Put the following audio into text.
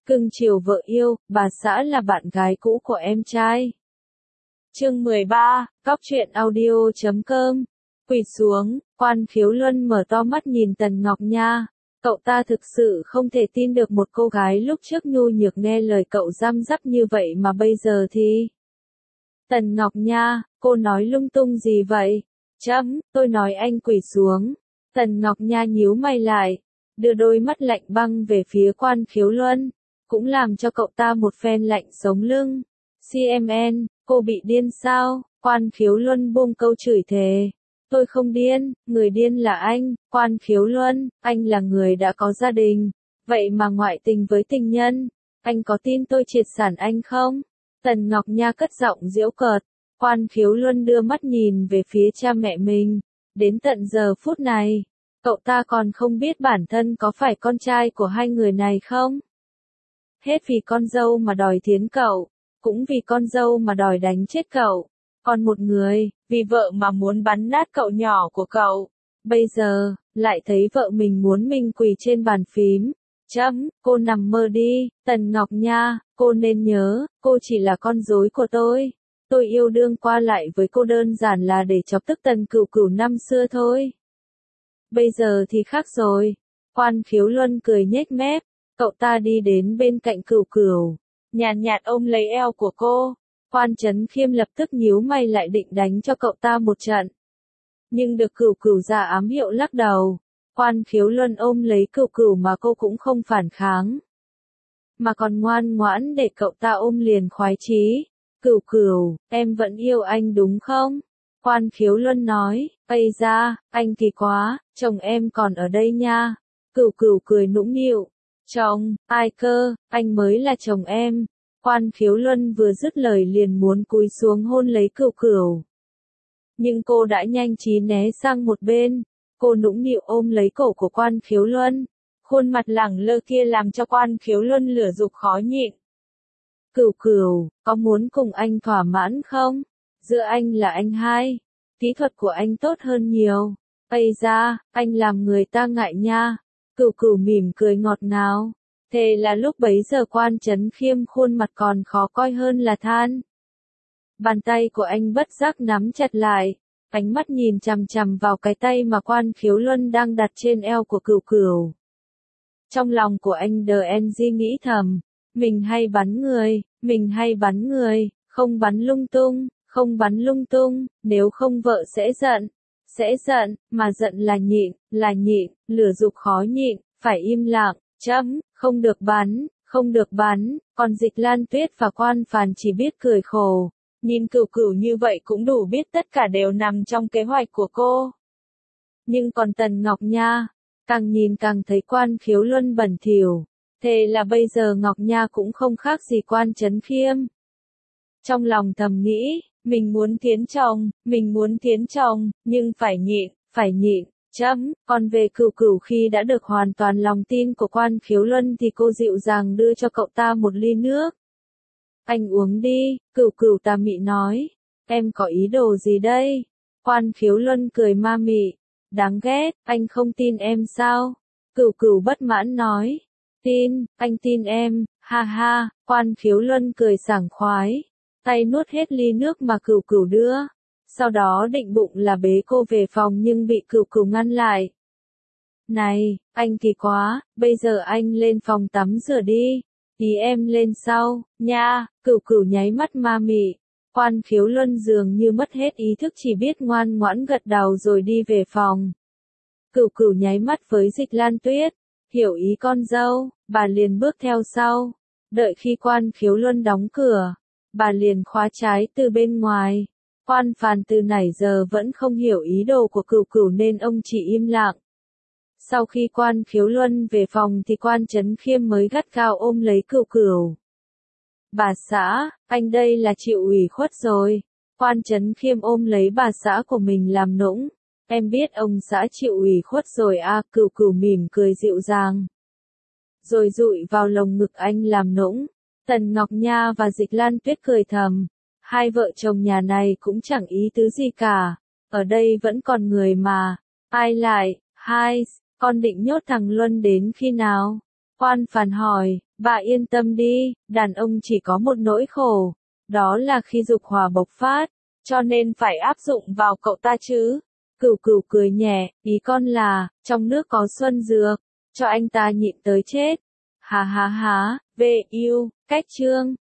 Cưng chiều vợ yêu, bà xã là bạn gái cũ của em trai. Chương 13, Cóc truyện audio.com. Quỳ xuống, Quan Khiếu Luân mở to mắt nhìn Tần Ngọc Nha. Cậu ta thực sự không thể tin được một cô gái lúc trước nhu nhược nghe lời cậu răm rắp như vậy mà bây giờ thì... Tần Ngọc Nha, cô nói lung tung gì vậy? Tôi nói anh quỳ xuống. Tần Ngọc Nha nhíu mày lại, đưa đôi mắt lạnh băng về phía Quan Khiếu Luân, cũng làm cho cậu ta một phen lạnh sống lưng. CMN, cô bị điên sao? Quan Khiếu Luân buông câu chửi thề. Tôi không điên, người điên là anh, Quan Khiếu Luân, anh là người đã có gia đình, vậy mà ngoại tình với tình nhân, anh có tin tôi triệt sản anh không? Tần Ngọc Nha cất giọng giễu cợt. Quan Khiếu Luân đưa mắt nhìn về phía cha mẹ mình, đến tận giờ phút này, cậu ta còn không biết bản thân có phải con trai của hai người này không? Hết vì con dâu mà đòi thiến cậu, cũng vì con dâu mà đòi đánh chết cậu, còn một người, vì vợ mà muốn bắn nát cậu nhỏ của cậu, bây giờ, lại thấy vợ mình muốn mình quỳ trên bàn phím. Cô nằm mơ đi, Tần Ngọc Nha, cô nên nhớ, cô chỉ là con rối của tôi yêu đương qua lại với cô đơn giản là để chọc tức Tần Cửu Cửu năm xưa thôi. Bây giờ thì khác rồi. Quan Khiếu Luân cười nhếch mép, cậu ta đi đến bên cạnh Cửu Cửu, nhàn nhạt ôm lấy eo của cô. Quan Chấn Khiêm lập tức nhíu mày lại định đánh cho cậu ta một trận, nhưng được Cửu Cửu ra ám hiệu lắc đầu. Quan Khiếu Luân ôm lấy Cửu Cửu mà cô cũng không phản kháng, mà còn ngoan ngoãn để cậu ta ôm liền khoái chí. Cửu Cửu, em vẫn yêu anh đúng không? Quan Khiếu Luân nói, ây da, anh kỳ quá, chồng em còn ở đây nha. Cửu Cửu cười nũng nịu, chồng, ai cơ, anh mới là chồng em. Quan Khiếu Luân vừa dứt lời liền muốn cúi xuống hôn lấy Cửu Cửu, nhưng cô đã nhanh trí né sang một bên. Cô nũng nịu ôm lấy cổ của Quan Khiếu Luân, khuôn mặt lẳng lơ kia làm cho Quan Khiếu Luân lửa giục khó nhịn. Cửu Cửu, có muốn cùng anh thỏa mãn không? Giữa anh là anh hai, kỹ thuật của anh tốt hơn nhiều. Ây da, anh làm người ta ngại nha. Cửu Cửu mỉm cười ngọt ngào. Thế là lúc bấy giờ Quan Chấn Khiêm khuôn mặt còn khó coi hơn là than. Bàn tay của anh bất giác nắm chặt lại, ánh mắt nhìn chằm chằm vào cái tay mà Quan Khiếu Luân đang đặt trên eo của Cửu Cửu. Trong lòng của anh DNG nghĩ thầm, mình hay bắn người, không bắn lung tung, nếu không vợ sẽ giận, mà giận là nhịn, lửa giục khó nhịn, phải im lặng. Không được bắn, còn Dịch Lan Tuyết và Quan Phàn chỉ biết cười khổ, nhìn Cửu Cửu như vậy cũng đủ biết tất cả đều nằm trong kế hoạch của cô. Nhưng còn Tần Ngọc Nha, càng nhìn càng thấy Quan Khiếu Luân bẩn thỉu, thế là bây giờ Ngọc Nha cũng không khác gì Quan Chấn Khiêm. Trong lòng thầm nghĩ, mình muốn tiến chồng, nhưng phải nhịn. Còn về Cửu Cửu khi đã được hoàn toàn lòng tin của Quan Khiếu Luân thì cô dịu dàng đưa cho cậu ta một ly nước. Anh uống đi, Cửu Cửu tà mị nói. Em có ý đồ gì đây? Quan Khiếu Luân cười ma mị. Đáng ghét, anh không tin em sao? Cửu Cửu bất mãn nói. Anh tin em, ha ha. Quan Khiếu Luân cười sảng khoái, tay nuốt hết ly nước mà Cửu Cửu đưa. Sau đó định bụng là bế cô về phòng nhưng bị Cửu Cửu ngăn lại. Này, anh kỳ quá, bây giờ anh lên phòng tắm rửa đi, tí em lên sau, nha. Cửu Cửu nháy mắt ma mị. Quan Khiếu Luân dường như mất hết ý thức chỉ biết ngoan ngoãn gật đầu rồi đi về phòng. Cửu Cửu nháy mắt với Dịch Lan Tuyết, hiểu ý con dâu, bà liền bước theo sau. Đợi khi Quan Khiếu Luân đóng cửa, bà liền khóa trái từ bên ngoài. Quan Phàn từ nãy giờ vẫn không hiểu ý đồ của Cửu Cửu nên ông chỉ im lặng. Sau khi Quan Khiếu Luân về phòng thì Quan Chấn Khiêm mới gắt gao ôm lấy Cửu Cửu. Bà xã, anh đây là chịu ủy khuất rồi. Quan Chấn Khiêm ôm lấy bà xã của mình làm nũng. Em biết ông xã chịu ủy khuất rồi à? Cửu Cửu mỉm cười dịu dàng, rồi dụi vào lồng ngực anh làm nũng. Tần Ngọc Nha và Dịch Lan Tuyết cười thầm. Hai vợ chồng nhà này cũng chẳng ý tứ gì cả. Ở đây vẫn còn người mà. Ai lại, con định nhốt thằng Luân đến khi nào? Quan Phàn hỏi. Bà yên tâm đi, đàn ông chỉ có một nỗi khổ, đó là khi dục hỏa bộc phát, cho nên phải áp dụng vào cậu ta chứ. Cửu Cửu cười nhẹ, ý con là, trong nước có xuân dược, cho anh ta nhịn tới chết. Há há há, về yêu, cách chương.